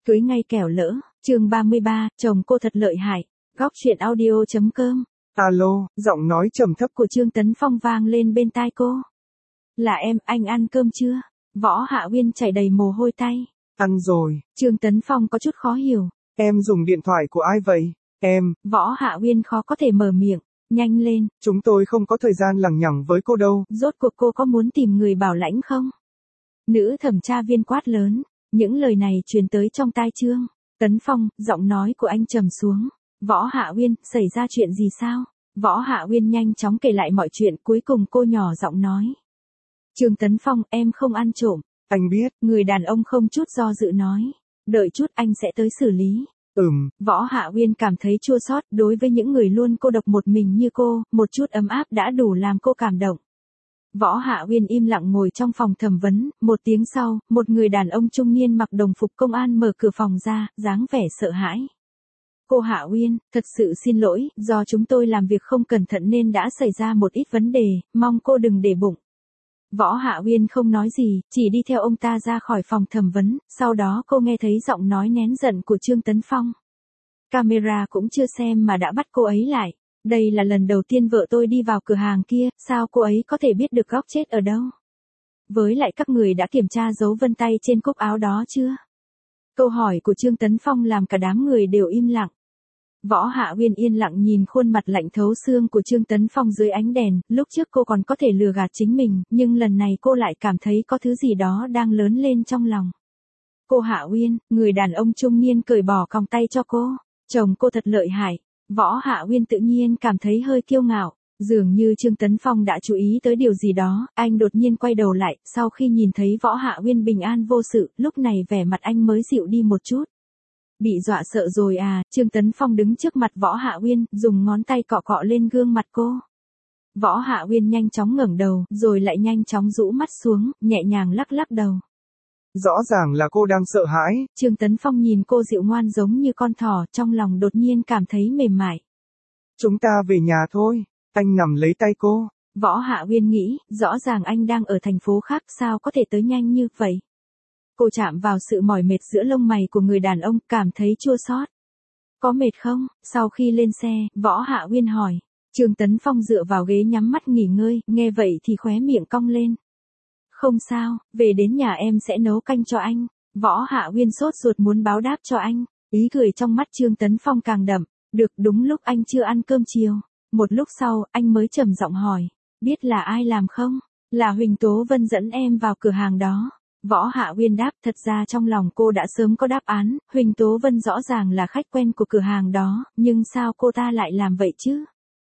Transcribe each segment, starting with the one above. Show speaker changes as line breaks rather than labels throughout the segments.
Cưới ngay kẻo lỡ, chương 33, chồng cô thật lợi hại. Góc chuyện audio.com.
Alo, giọng nói trầm thấp
của Trương Tấn Phong vang lên bên tai cô. Là em, anh ăn cơm chưa? Võ Hạ Uyên chảy đầy mồ hôi tay.
Ăn rồi.
Trương Tấn Phong có chút khó hiểu.
Em dùng điện thoại của ai vậy? Em.
Võ Hạ Uyên khó có thể mở miệng. Nhanh lên.
Chúng tôi không có thời gian lằng nhằng với cô đâu.
Rốt cuộc cô có muốn tìm người bảo lãnh không? Nữ thẩm tra viên quát lớn. Những lời này truyền tới trong tai Trương Tấn Phong, giọng nói của anh trầm xuống. Võ Hạ Uyên, xảy ra chuyện gì sao? Võ Hạ Uyên nhanh chóng kể lại mọi chuyện, cuối cùng cô nhỏ giọng nói. Trương Tấn Phong, em không ăn trộm.
Anh biết.
Người đàn ông không chút do dự nói. Đợi chút anh sẽ tới xử lý.
Võ
Hạ Uyên cảm thấy chua xót, đối với những người luôn cô độc một mình như cô, một chút ấm áp đã đủ làm cô cảm động. Võ Hạ Uyên im lặng ngồi trong phòng thẩm vấn, một tiếng sau, một người đàn ông trung niên mặc đồng phục công an mở cửa phòng ra, dáng vẻ sợ hãi. Cô Hạ Uyên, thật sự xin lỗi, do chúng tôi làm việc không cẩn thận nên đã xảy ra một ít vấn đề, mong cô đừng để bụng. Võ Hạ Uyên không nói gì, chỉ đi theo ông ta ra khỏi phòng thẩm vấn, sau đó cô nghe thấy giọng nói nén giận của Trương Tấn Phong. Camera cũng chưa xem mà đã bắt cô ấy lại. Đây là lần đầu tiên vợ tôi đi vào cửa hàng kia, sao cô ấy có thể biết được góc chết ở đâu? Với lại các người đã kiểm tra dấu vân tay trên cúc áo đó chưa? Câu hỏi của Trương Tấn Phong làm cả đám người đều im lặng. Võ Hạ Uyên yên lặng nhìn khuôn mặt lạnh thấu xương của Trương Tấn Phong dưới ánh đèn, lúc trước cô còn có thể lừa gạt chính mình, nhưng lần này cô lại cảm thấy có thứ gì đó đang lớn lên trong lòng. Cô Hạ Uyên, người đàn ông trung niên cởi bỏ còng tay cho cô. Chồng cô thật lợi hại. Võ Hạ Uyên tự nhiên cảm thấy hơi kiêu ngạo. Dường như Trương Tấn Phong đã chú ý tới điều gì đó, anh đột nhiên quay đầu lại, sau khi nhìn thấy Võ Hạ Uyên bình an vô sự, lúc này vẻ mặt anh mới dịu đi một chút. Bị dọa sợ rồi à? Trương Tấn Phong đứng trước mặt Võ Hạ Uyên, dùng ngón tay cọ cọ lên gương mặt cô. Võ Hạ Uyên nhanh chóng ngẩng đầu, rồi lại nhanh chóng rũ mắt xuống, nhẹ nhàng lắc lắc đầu.
Rõ ràng là cô đang sợ hãi.
Trương Tấn Phong nhìn cô dịu ngoan giống như con thỏ, trong lòng đột nhiên cảm thấy mềm mại.
Chúng ta về nhà thôi. Anh nắm lấy tay cô.
Võ Hạ Uyên nghĩ, rõ ràng anh đang ở thành phố khác, sao có thể tới nhanh như vậy? Cô chạm vào sự mỏi mệt giữa lông mày của người đàn ông, cảm thấy chua xót. Có mệt không? Sau khi lên xe, Võ Hạ Uyên hỏi. Trương Tấn Phong dựa vào ghế nhắm mắt nghỉ ngơi, nghe vậy thì khóe miệng cong lên. Không sao, về đến nhà em sẽ nấu canh cho anh. Võ Hạ Uyên sốt ruột muốn báo đáp cho anh. Ý cười trong mắt Trương Tấn Phong càng đậm. Được, đúng lúc anh chưa ăn cơm chiều. Một lúc sau, anh mới trầm giọng hỏi. Biết là ai làm không? Là Huỳnh Tố Vân dẫn em vào cửa hàng đó. Võ Hạ Uyên đáp, thật ra trong lòng cô đã sớm có đáp án. Huỳnh Tố Vân rõ ràng là khách quen của cửa hàng đó, nhưng sao cô ta lại làm vậy chứ?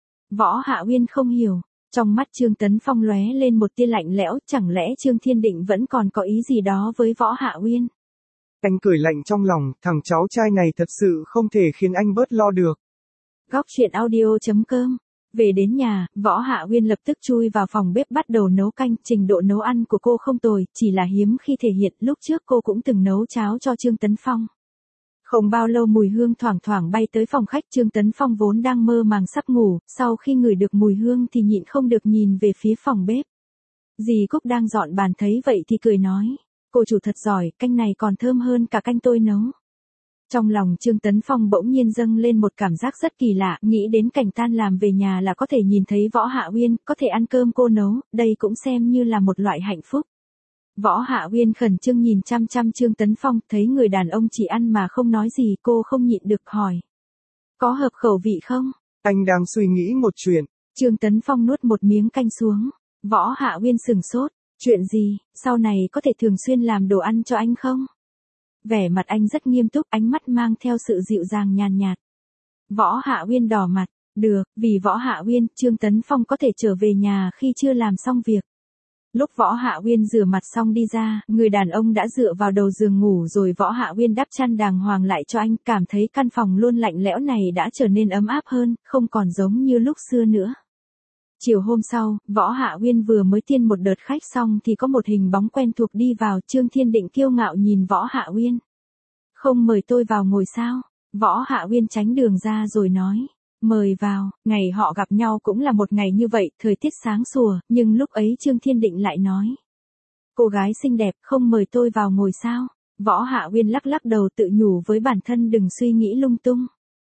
Võ Hạ Uyên không hiểu. Trong mắt Trương Tấn Phong lóe lên một tia lạnh lẽo, chẳng lẽ Trương Thiên Định vẫn còn có ý gì đó với Võ Hạ Uyên?
Anh cười lạnh trong lòng, thằng cháu trai này thật sự không thể khiến anh bớt lo được.
Góc chuyện audio.com. Về đến nhà, Võ Hạ Uyên lập tức chui vào phòng bếp bắt đầu nấu canh, trình độ nấu ăn của cô không tồi, chỉ là hiếm khi thể hiện, lúc trước cô cũng từng nấu cháo cho Trương Tấn Phong. Không bao lâu mùi hương thoảng thoảng bay tới phòng khách, Trương Tấn Phong vốn đang mơ màng sắp ngủ, sau khi ngửi được mùi hương thì nhịn không được nhìn về phía phòng bếp. Dì Cúc đang dọn bàn thấy vậy thì cười nói, cô chủ thật giỏi, canh này còn thơm hơn cả canh tôi nấu. Trong lòng Trương Tấn Phong bỗng nhiên dâng lên một cảm giác rất kỳ lạ, nghĩ đến cảnh tan làm về nhà là có thể nhìn thấy Võ Hạ Uyên, có thể ăn cơm cô nấu, đây cũng xem như là một loại hạnh phúc. Võ Hạ Uyên khẩn trương nhìn chăm chăm Trương Tấn Phong, thấy người đàn ông chỉ ăn mà không nói gì, cô không nhịn được hỏi. Có hợp khẩu vị không?
Anh đang suy nghĩ một chuyện.
Trương Tấn Phong nuốt một miếng canh xuống. Võ Hạ Uyên sừng sốt. Chuyện gì, sau này có thể thường xuyên làm đồ ăn cho anh không? Vẻ mặt anh rất nghiêm túc, ánh mắt mang theo sự dịu dàng nhàn nhạt. Võ Hạ Uyên đỏ mặt. Được, vì Võ Hạ Uyên, Trương Tấn Phong có thể trở về nhà khi chưa làm xong việc. Lúc Võ Hạ Uyên rửa mặt xong đi ra, người đàn ông đã dựa vào đầu giường ngủ rồi. Võ Hạ Uyên đắp chăn đàng hoàng lại cho anh, cảm thấy căn phòng luôn lạnh lẽo này đã trở nên ấm áp hơn, không còn giống như lúc xưa nữa. Chiều hôm sau, Võ Hạ Uyên vừa mới tiên một đợt khách xong thì có một hình bóng quen thuộc đi vào, Trương Thiên Định kiêu ngạo nhìn Võ Hạ Uyên. Không mời tôi vào ngồi sao? Võ Hạ Uyên tránh đường ra rồi nói. Mời vào, ngày họ gặp nhau cũng là một ngày như vậy, thời tiết sáng sủa, nhưng lúc ấy Trương Thiên Định lại nói. Cô gái xinh đẹp, không mời tôi vào ngồi sao? Võ Hạ Uyên lắc lắc đầu tự nhủ với bản thân đừng suy nghĩ lung tung.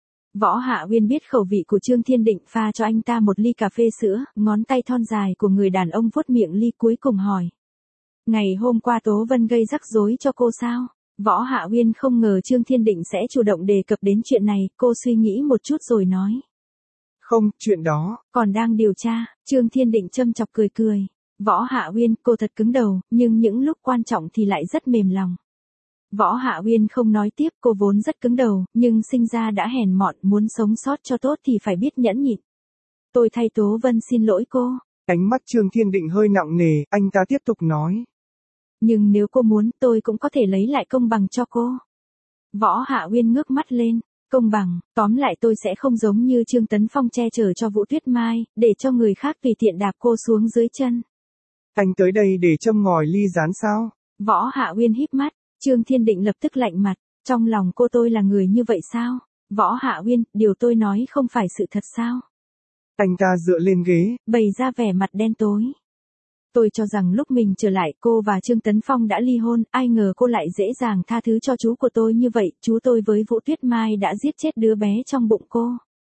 Võ Hạ Uyên biết khẩu vị của Trương Thiên Định, pha cho anh ta một ly cà phê sữa, ngón tay thon dài của người đàn ông vuốt miệng ly cuối cùng hỏi. Ngày hôm qua Tố Vân gây rắc rối cho cô sao? Võ Hạ Uyên không ngờ Trương Thiên Định sẽ chủ động đề cập đến chuyện này, cô suy nghĩ một chút rồi nói.
Không, chuyện đó.
Còn đang điều tra, Trương Thiên Định châm chọc cười cười. Võ Hạ Uyên, cô thật cứng đầu, nhưng những lúc quan trọng thì lại rất mềm lòng. Võ Hạ Uyên không nói tiếp, cô vốn rất cứng đầu, nhưng sinh ra đã hèn mọn, muốn sống sót cho tốt thì phải biết nhẫn nhịn. Tôi thay Tố Vân xin lỗi cô.
Ánh mắt Trương Thiên Định hơi nặng nề, anh ta tiếp tục nói.
Nhưng nếu cô muốn, tôi cũng có thể lấy lại công bằng cho cô. Võ Hạ Uyên ngước mắt lên. Công bằng, tóm lại tôi sẽ không giống như Trương Tấn Phong che chở cho Vũ Tuyết Mai, để cho người khác tùy tiện đạp cô xuống dưới chân.
Anh tới đây để châm ngòi ly gián sao?
Võ Hạ Uyên híp mắt, Trương Thiên Định lập tức lạnh mặt, trong lòng cô tôi là người như vậy sao? Võ Hạ Uyên, điều tôi nói không phải sự thật sao?
Anh ta dựa lên ghế,
bày ra vẻ mặt đen tối. Tôi cho rằng lúc mình trở lại cô và Trương Tấn Phong đã ly hôn, ai ngờ cô lại dễ dàng tha thứ cho chú của tôi như vậy, chú tôi với Vũ Tuyết Mai đã giết chết đứa bé trong bụng cô.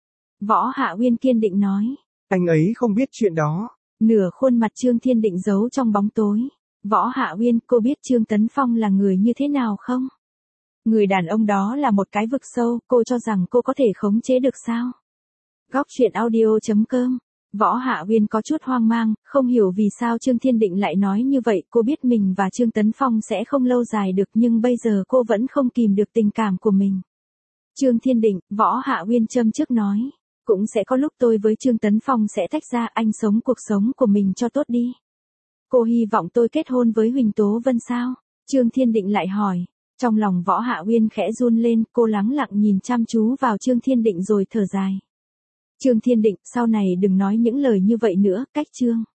Võ Hạ Uyên kiên định nói.
Anh ấy không biết chuyện đó.
Nửa khuôn mặt Trương Thiên Định giấu trong bóng tối. Võ Hạ Uyên, cô biết Trương Tấn Phong là người như thế nào không? Người đàn ông đó là một cái vực sâu, cô cho rằng cô có thể khống chế được sao? Góc truyện audio.com. Võ Hạ Uyên có chút hoang mang, không hiểu vì sao Trương Thiên Định lại nói như vậy, cô biết mình và Trương Tấn Phong sẽ không lâu dài được nhưng bây giờ cô vẫn không kìm được tình cảm của mình. Trương Thiên Định, Võ Hạ Uyên châm trước nói, cũng sẽ có lúc tôi với Trương Tấn Phong sẽ tách ra, anh sống cuộc sống của mình cho tốt đi. Cô hy vọng tôi kết hôn với Huỳnh Tố Vân sao? Trương Thiên Định lại hỏi. Trong lòng Võ Hạ Uyên khẽ run lên, cô lắng lặng nhìn chăm chú vào Trương Thiên Định rồi thở dài. Trương Thiên Định, sau này đừng nói những lời như vậy nữa, cách Trương.